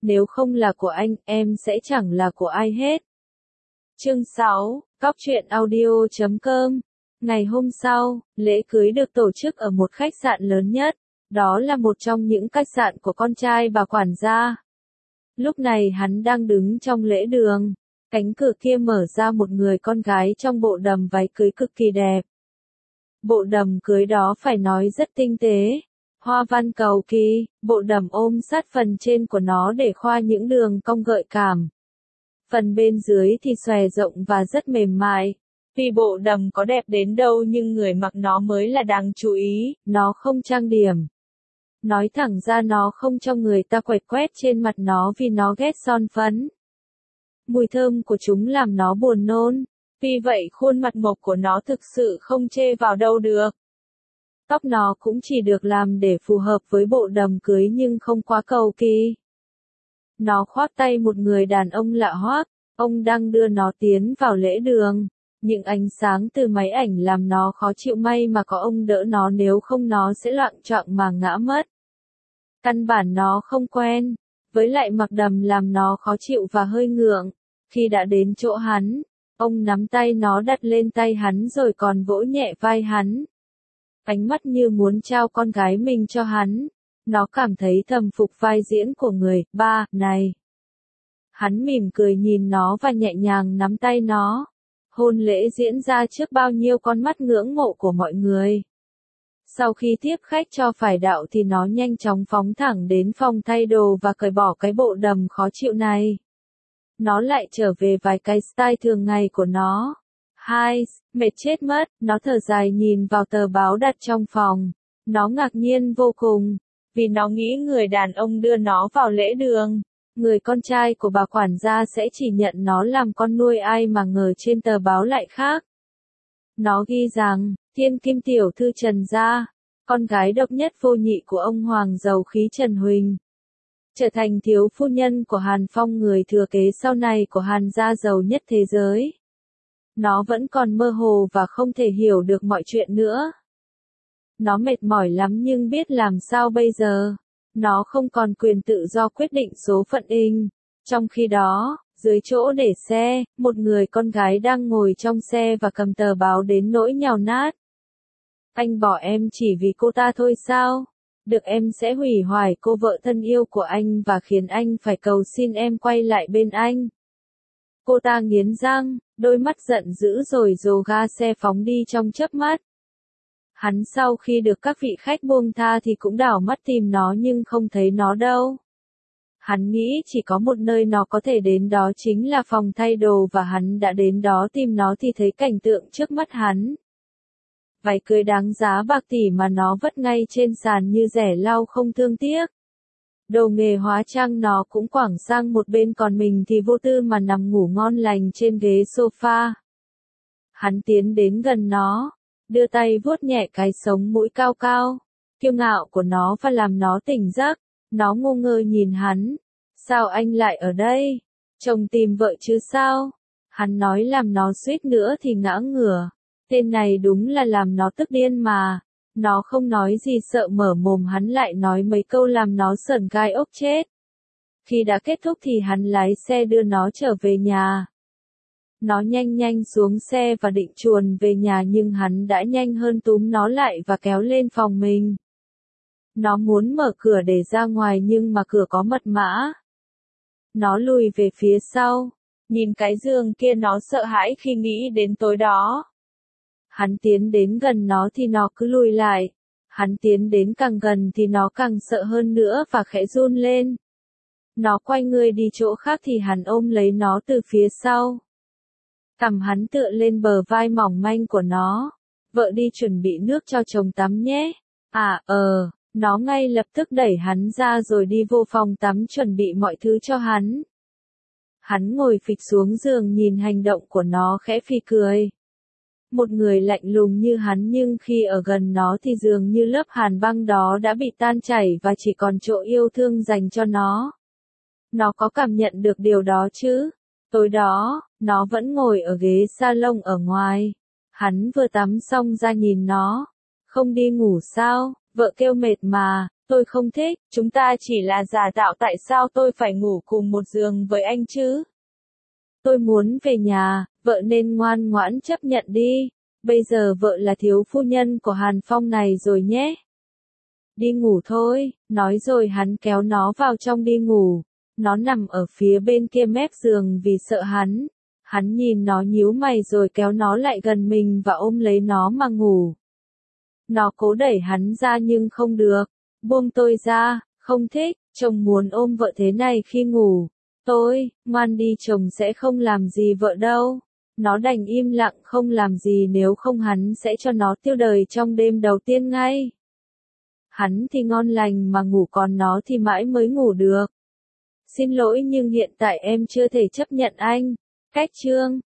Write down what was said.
nếu không là của anh, em sẽ chẳng là của ai hết. Chương 6, Cóc truyện audio.com. Ngày hôm sau, lễ cưới được tổ chức ở một khách sạn lớn nhất, đó là một trong những khách sạn của con trai bà quản gia. Lúc này hắn đang đứng trong lễ đường, cánh cửa kia mở ra một người con gái trong bộ đầm váy cưới cực kỳ đẹp. Bộ đầm cưới đó phải nói rất tinh tế, hoa văn cầu kỳ, bộ đầm ôm sát phần trên của nó để khoa những đường cong gợi cảm. Phần bên dưới thì xòe rộng và rất mềm mại. Tuy bộ đầm có đẹp đến đâu nhưng người mặc nó mới là đáng chú ý, nó không trang điểm. Nói thẳng ra nó không cho người ta quẹt quét trên mặt nó vì nó ghét son phấn. Mùi thơm của chúng làm nó buồn nôn, vì vậy khuôn mặt mộc của nó thực sự không chê vào đâu được. Tóc nó cũng chỉ được làm để phù hợp với bộ đầm cưới nhưng không quá cầu kỳ. Nó khoác tay một người đàn ông lạ hoắc, ông đang đưa nó tiến vào lễ đường. Những ánh sáng từ máy ảnh làm nó khó chịu, may mà có ông đỡ nó, nếu không nó sẽ loạng choạng mà ngã mất. Căn bản nó không quen, với lại mặc đầm làm nó khó chịu và hơi ngượng. Khi đã đến chỗ hắn, ông nắm tay nó đặt lên tay hắn rồi còn vỗ nhẹ vai hắn. Ánh mắt như muốn trao con gái mình cho hắn. Nó cảm thấy thầm phục vai diễn của người ba này. Hắn mỉm cười nhìn nó và nhẹ nhàng nắm tay nó. Hôn lễ diễn ra trước bao nhiêu con mắt ngưỡng mộ của mọi người. Sau khi tiếp khách cho phải đạo thì nó nhanh chóng phóng thẳng đến phòng thay đồ và cởi bỏ cái bộ đầm khó chịu này. Nó lại trở về vài cái style thường ngày của nó. Mệt chết mất, nó thở dài nhìn vào tờ báo đặt trong phòng. Nó ngạc nhiên vô cùng, vì nó nghĩ người đàn ông đưa nó vào lễ đường, người con trai của bà quản gia sẽ chỉ nhận nó làm con nuôi, ai mà ngờ trên tờ báo lại khác. Nó ghi rằng, thiên kim tiểu thư Trần Gia, con gái độc nhất vô nhị của ông hoàng giàu khí Trần Huỳnh, trở thành thiếu phu nhân của Hàn Phong, người thừa kế sau này của Hàn gia giàu nhất thế giới. Nó vẫn còn mơ hồ và không thể hiểu được mọi chuyện nữa. Nó mệt mỏi lắm nhưng biết làm sao bây giờ. Nó không còn quyền tự do quyết định số phận mình. Trong khi đó, dưới chỗ để xe, một người con gái đang ngồi trong xe và cầm tờ báo đến nỗi nhào nát. Anh bỏ em chỉ vì cô ta thôi sao? Được, em sẽ hủy hoại cô vợ thân yêu của anh và khiến anh phải cầu xin em quay lại bên anh. Cô ta nghiến răng, đôi mắt giận dữ rồi dồ ga xe phóng đi trong chớp mắt. Hắn sau khi được các vị khách buông tha thì cũng đảo mắt tìm nó nhưng không thấy nó đâu. Hắn nghĩ chỉ có một nơi nó có thể đến, đó chính là phòng thay đồ, và hắn đã đến đó tìm nó thì thấy cảnh tượng trước mắt hắn. Váy cưới đáng giá bạc tỷ mà nó vất ngay trên sàn như rẻ lau không thương tiếc. Đồ nghề hóa trang nó cũng quẳng sang một bên, còn mình thì vô tư mà nằm ngủ ngon lành trên ghế sofa. Hắn tiến đến gần nó, đưa tay vuốt nhẹ cái sống mũi cao cao, kiêu ngạo của nó và làm nó tỉnh giấc. Nó ngu ngơ nhìn hắn. Sao anh lại ở đây? Chồng tìm vợ chứ sao? Hắn nói làm nó suýt nữa thì ngã ngửa. Tên này đúng là làm nó tức điên mà. Nó không nói gì, sợ mở mồm hắn lại nói mấy câu làm nó sởn gai ốc chết. Khi đã kết thúc thì hắn lái xe đưa nó trở về nhà. Nó nhanh nhanh xuống xe và định chuồn về nhà nhưng hắn đã nhanh hơn túm nó lại và kéo lên phòng mình. Nó muốn mở cửa để ra ngoài nhưng mà cửa có mật mã. Nó lùi về phía sau, nhìn cái giường kia nó sợ hãi khi nghĩ đến tối đó. Hắn tiến đến gần nó thì nó cứ lùi lại. Hắn tiến đến càng gần thì nó càng sợ hơn nữa và khẽ run lên. Nó quay người đi chỗ khác thì hắn ôm lấy nó từ phía sau. Cằm hắn tựa lên bờ vai mỏng manh của nó. Vợ đi chuẩn bị nước cho chồng tắm nhé. Nó ngay lập tức đẩy hắn ra rồi đi vô phòng tắm chuẩn bị mọi thứ cho hắn. Hắn ngồi phịch xuống giường nhìn hành động của nó khẽ phì cười. Một người lạnh lùng như hắn nhưng khi ở gần nó thì dường như lớp hàn băng đó đã bị tan chảy và chỉ còn chỗ yêu thương dành cho nó. Nó có cảm nhận được điều đó chứ? Tối đó, nó vẫn ngồi ở ghế salon ở ngoài. Hắn vừa tắm xong ra nhìn nó. Không đi ngủ sao? Vợ kêu mệt mà, Tôi không thích, chúng ta chỉ là giả tạo, tại sao tôi phải ngủ cùng một giường với anh chứ? Tôi muốn về nhà, vợ nên ngoan ngoãn chấp nhận đi. Bây giờ vợ là thiếu phu nhân của Hàn Phong này rồi nhé. Đi ngủ thôi, nói rồi hắn kéo nó vào trong đi ngủ. Nó nằm ở phía bên kia mép giường vì sợ hắn. Hắn nhìn nó nhíu mày rồi kéo nó lại gần mình và ôm lấy nó mà ngủ. Nó cố đẩy hắn ra nhưng không được. Buông tôi ra, không thích, chồng muốn ôm vợ thế này khi ngủ. Tôi, ngoan đi, chồng sẽ không làm gì vợ đâu. Nó đành im lặng không làm gì, nếu không hắn sẽ cho nó tiêu đời trong đêm đầu tiên ngay. Hắn thì ngon lành mà ngủ, còn nó thì mãi mới ngủ được. Xin lỗi nhưng hiện tại em chưa thể chấp nhận anh. Cách chương